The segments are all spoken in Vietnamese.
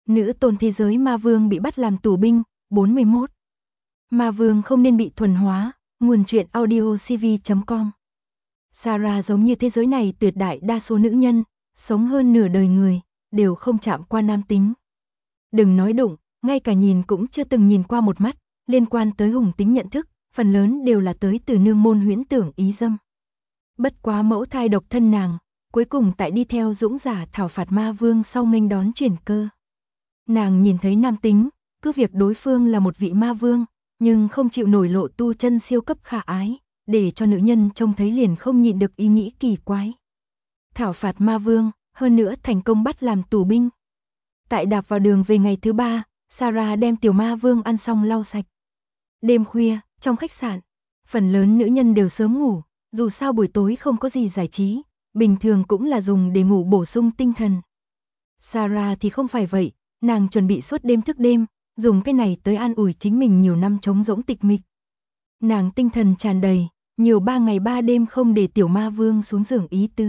Nữ tôn thế giới ma vương bị bắt làm tù binh, 41. Ma vương không nên bị thuần hóa, nguồn truyện audio cv.com. Sarah giống như thế giới này tuyệt đại đa số nữ nhân, sống hơn nửa đời người, đều không chạm qua nam tính. Đừng nói đụng, ngay cả nhìn cũng chưa từng nhìn qua một mắt, liên quan tới hùng tính nhận thức, phần lớn đều là tới từ nương môn huyễn tưởng ý dâm. Bất quá mẫu thai độc thân nàng, cuối cùng tại đi theo dũng giả thảo phạt ma vương sau nghênh đón chuyển cơ. Nàng nhìn thấy nam tính, cứ việc đối phương là một vị ma vương, nhưng không chịu nổi lộ tu chân siêu cấp khả ái, để cho nữ nhân trông thấy liền không nhịn được ý nghĩ kỳ quái. Thảo phạt ma vương, hơn nữa thành công bắt làm tù binh. Tại đạp vào đường về ngày thứ 3, Sarah đem tiểu ma vương ăn xong lau sạch. Đêm khuya, trong khách sạn, phần lớn nữ nhân đều sớm ngủ, dù sao buổi tối không có gì giải trí, bình thường cũng là dùng để ngủ bổ sung tinh thần. Sarah thì không phải vậy, nàng chuẩn bị suốt đêm thức đêm, dùng cái này tới an ủi chính mình nhiều năm trống rỗng tịch mịch. Nàng tinh thần tràn đầy, nhiều 3 ngày 3 đêm không để tiểu ma vương xuống giường ý tứ.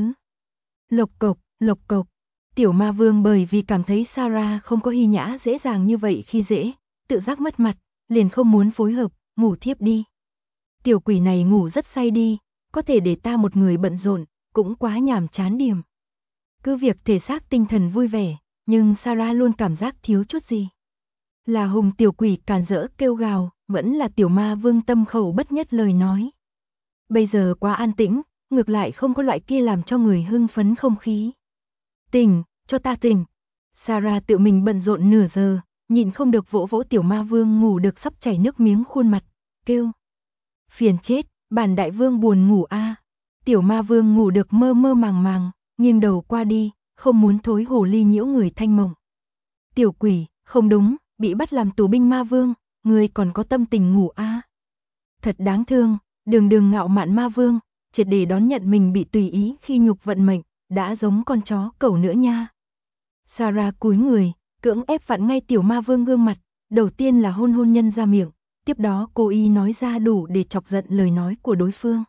Lộc cộc, tiểu ma vương bởi vì cảm thấy Sarah không có hy nhã dễ dàng như vậy khi dễ, tự giác mất mặt, liền không muốn phối hợp, ngủ thiếp đi. Tiểu quỷ này ngủ rất say đi, có thể để ta một người bận rộn, cũng quá nhàm chán điểm. Cứ việc thể xác tinh thần vui vẻ, nhưng Sarah luôn cảm giác thiếu chút gì. Là hùng tiểu quỷ càn rỡ kêu gào, vẫn là tiểu ma vương tâm khẩu bất nhất lời nói. Bây giờ quá an tĩnh, ngược lại không có loại kia làm cho người hưng phấn không khí. Tỉnh, cho ta tỉnh. Sarah tự mình bận rộn nửa giờ, nhịn không được vỗ vỗ tiểu ma vương ngủ được sắp chảy nước miếng khuôn mặt, kêu. Phiền chết, bản đại vương buồn ngủ a. Tiểu ma vương ngủ được mơ mơ màng màng, nghiêng đầu qua đi, không muốn thối hồ ly nhiễu người thanh mộng. Tiểu quỷ, không đúng, bị bắt làm tù binh ma vương, người còn có tâm tình ngủ a. Thật đáng thương, đường ngạo mạn ma vương, triệt để đón nhận mình bị tùy ý khi nhục vận mệnh, đã giống con chó cẩu nữa nha. Sarah cúi người, cưỡng ép vặn ngay tiểu ma vương gương mặt, đầu tiên là hôn nhân ra miệng, tiếp đó cô y nói ra đủ để chọc giận lời nói của đối phương.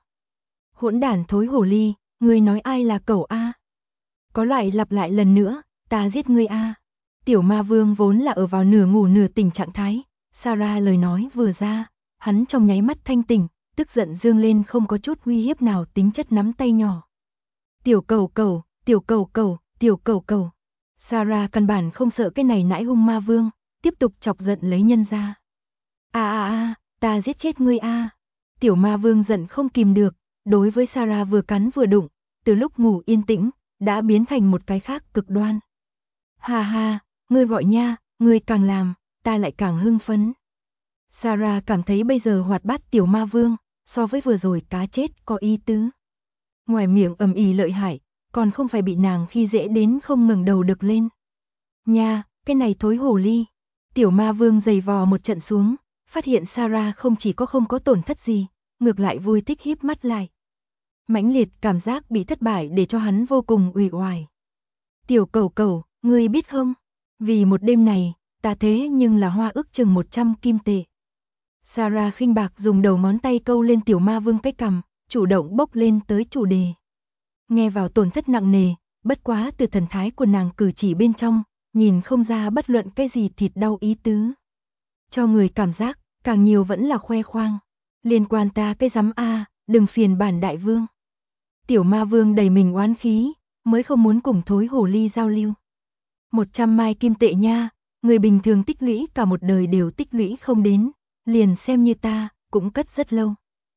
Hỗn đản thối hồ ly, ngươi nói ai là cẩu a? Có loại lặp lại lần nữa, ta giết ngươi a. Tiểu ma vương vốn là ở vào nửa ngủ nửa tỉnh trạng thái, Sarah lời nói vừa ra, hắn trong nháy mắt thanh tỉnh, tức giận dương lên không có chút uy hiếp nào tính chất nắm tay nhỏ. Tiểu cẩu. Sarah căn bản không sợ cái này nãi hung ma vương, tiếp tục chọc giận lấy nhân ra. Ta giết chết ngươi a. Tiểu ma vương giận không kìm được, đối với Sarah vừa cắn vừa đụng, từ lúc ngủ yên tĩnh, đã biến thành một cái khác cực đoan. Ha, ngươi gọi nha, ngươi càng làm, ta lại càng hưng phấn. Sarah cảm thấy bây giờ hoạt bát tiểu ma vương, so với vừa rồi cá chết có ý tứ. Ngoài miệng ầm ĩ lợi hại, còn không phải bị nàng khi dễ đến không ngừng đầu được lên. Nha, cái này thối hồ ly. Tiểu ma vương giày vò một trận xuống, phát hiện Sarah không chỉ có không có tổn thất gì, ngược lại vui thích híp mắt lại. Mãnh liệt cảm giác bị thất bại để cho hắn vô cùng uể oải. Tiểu cẩu, ngươi biết không? Vì một đêm này, ta thế nhưng là hoa ước chừng 100 kim tệ. Sarah khinh bạc dùng đầu ngón tay câu lên tiểu ma vương cái cằm, chủ động bốc lên tới chủ đề. Nghe vào tổn thất nặng nề, bất quá từ thần thái của nàng cử chỉ bên trong, nhìn không ra bất luận cái gì thịt đau ý tứ. Cho người cảm giác, càng nhiều vẫn là khoe khoang. Liên quan ta cái rắm a, đừng phiền bản đại vương. Tiểu ma vương đầy mình oán khí, mới không muốn cùng thối hồ ly giao lưu. 100 mai kim tệ nha, người bình thường tích lũy cả một đời đều tích lũy không đến, liền xem như ta, cũng cất rất lâu.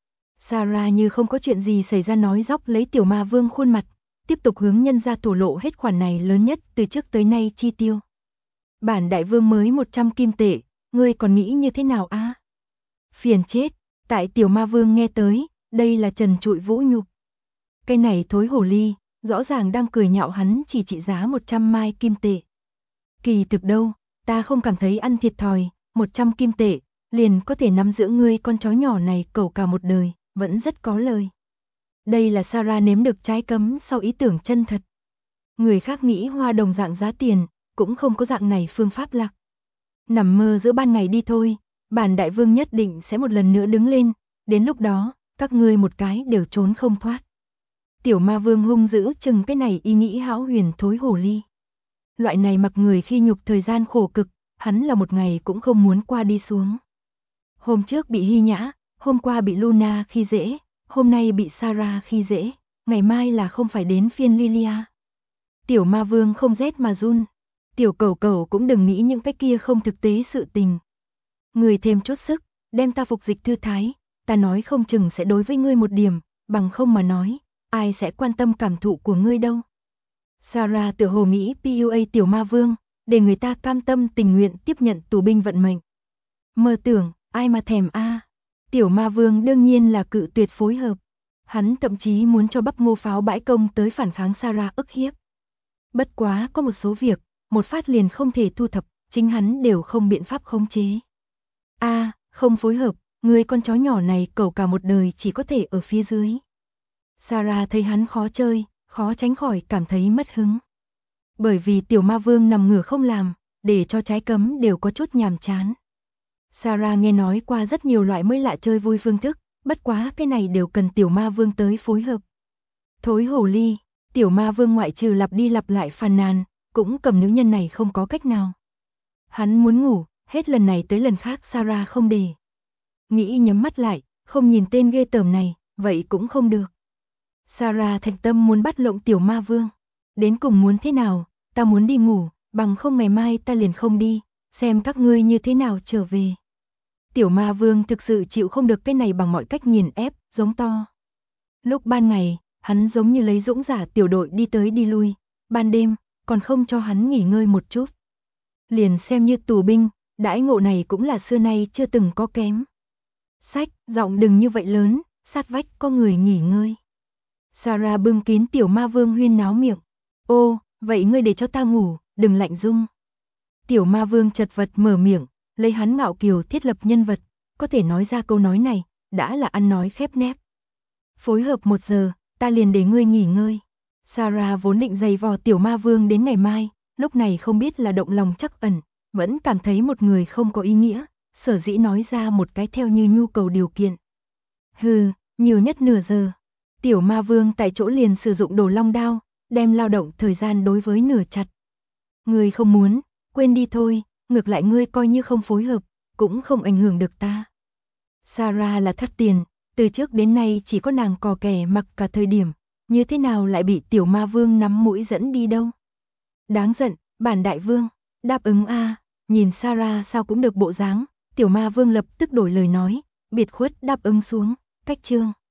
Sarah như không có chuyện gì xảy ra nói dóc lấy tiểu ma vương khuôn mặt, tiếp tục hướng nhân ra thổ lộ hết khoản này lớn nhất từ trước tới nay chi tiêu. Bản đại vương mới 100 kim tệ, ngươi còn nghĩ như thế nào a? Phiền chết, tại tiểu ma vương nghe tới, đây là trần trụi vũ nhục. Cái này thối hồ ly, rõ ràng đang cười nhạo hắn chỉ trị giá 100 mai kim tệ. Kỳ thực đâu, ta không cảm thấy ăn thiệt thòi, 100 kim tệ, liền có thể nắm giữ ngươi con chó nhỏ này cẩu cả một đời, vẫn rất có lời. Đây là Sarah nếm được trái cấm sau ý tưởng chân thật. Người khác nghĩ hoa đồng dạng giá tiền, cũng không có dạng này phương pháp lạc. Nằm mơ giữa ban ngày đi thôi, bản đại vương nhất định sẽ một lần nữa đứng lên, đến lúc đó, các ngươi một cái đều trốn không thoát. Tiểu ma vương hung dữ chừng cái này ý nghĩ hão huyền thối hồ ly. Loại này mặc người khi nhục thời gian khổ cực, hắn là một ngày cũng không muốn qua đi xuống. Hôm trước bị Hy Nhã, hôm qua bị Luna khi dễ, hôm nay bị Sarah khi dễ, ngày mai là không phải đến phiên Lilia. Tiểu ma vương không rét mà run. Tiểu cẩu cẩu cũng đừng nghĩ những cái kia không thực tế sự tình. Người thêm chút sức, đem ta phục dịch thư thái, ta nói không chừng sẽ đối với ngươi một điểm, bằng không mà nói, ai sẽ quan tâm cảm thụ của ngươi đâu. Sarah tựa hồ nghĩ PUA tiểu ma vương, để người ta cam tâm tình nguyện tiếp nhận tù binh vận mệnh. Mơ tưởng, ai mà thèm a. Tiểu ma vương đương nhiên là cự tuyệt phối hợp. Hắn thậm chí muốn cho bắp ngô pháo bãi công tới phản kháng Sarah ức hiếp. Bất quá có một số việc, một phát liền không thể thu thập, chính hắn đều không biện pháp khống chế. Không phối hợp, người con chó nhỏ này cẩu cả một đời chỉ có thể ở phía dưới. Sarah thấy hắn khó chơi, khó tránh khỏi cảm thấy mất hứng. Bởi vì tiểu ma vương nằm ngửa không làm, để cho trái cấm đều có chút nhàm chán. Sarah nghe nói qua rất nhiều loại mới lạ chơi vui phương thức, bất quá cái này đều cần tiểu ma vương tới phối hợp. Thối hồ ly, tiểu ma vương ngoại trừ lặp đi lặp lại phàn nàn, cũng cầm nữ nhân này không có cách nào. Hắn muốn ngủ, hết lần này tới lần khác Sarah không để. Nghĩ nhắm mắt lại, không nhìn tên ghê tởm này, vậy cũng không được. Sarah thành tâm muốn bắt lộng tiểu ma vương. Đến cùng muốn thế nào, ta muốn đi ngủ, bằng không ngày mai ta liền không đi, xem các ngươi như thế nào trở về. Tiểu ma vương thực sự chịu không được cái này bằng mọi cách nghiền ép, giống to. Lúc ban ngày, hắn giống như lấy dũng giả tiểu đội đi tới đi lui, ban đêm, còn không cho hắn nghỉ ngơi một chút. Liền xem như tù binh, đãi ngộ này cũng là xưa nay chưa từng có kém. Sách, giọng đừng như vậy lớn, sát vách có người nghỉ ngơi. Sarah bưng kín tiểu ma vương huyên náo miệng. Ô, vậy ngươi để cho ta ngủ, đừng lạnh rung. Tiểu ma vương chật vật mở miệng, lấy hắn ngạo kiều thiết lập nhân vật, có thể nói ra câu nói này, đã là ăn nói khép nép. Phối hợp 1 giờ, ta liền để ngươi nghỉ ngơi. Sarah vốn định giày vò tiểu ma vương đến ngày mai, lúc này không biết là động lòng trắc ẩn, vẫn cảm thấy một người không có ý nghĩa, sở dĩ nói ra một cái theo như nhu cầu điều kiện. Nhiều nhất nửa giờ. Tiểu ma vương tại chỗ liền sử dụng đồ long đao, đem lao động thời gian đối với nửa chặt. Ngươi không muốn, quên đi thôi, ngược lại ngươi coi như không phối hợp, cũng không ảnh hưởng được ta. Sarah là thắt tiền, từ trước đến nay chỉ có nàng cò kè mặc cả thời điểm, như thế nào lại bị tiểu ma vương nắm mũi dẫn đi đâu. Đáng giận, bản đại vương, đáp ứng a. Nhìn Sarah sao cũng được bộ dáng, tiểu ma vương lập tức đổi lời nói, biệt khuất đáp ứng xuống, cách chương.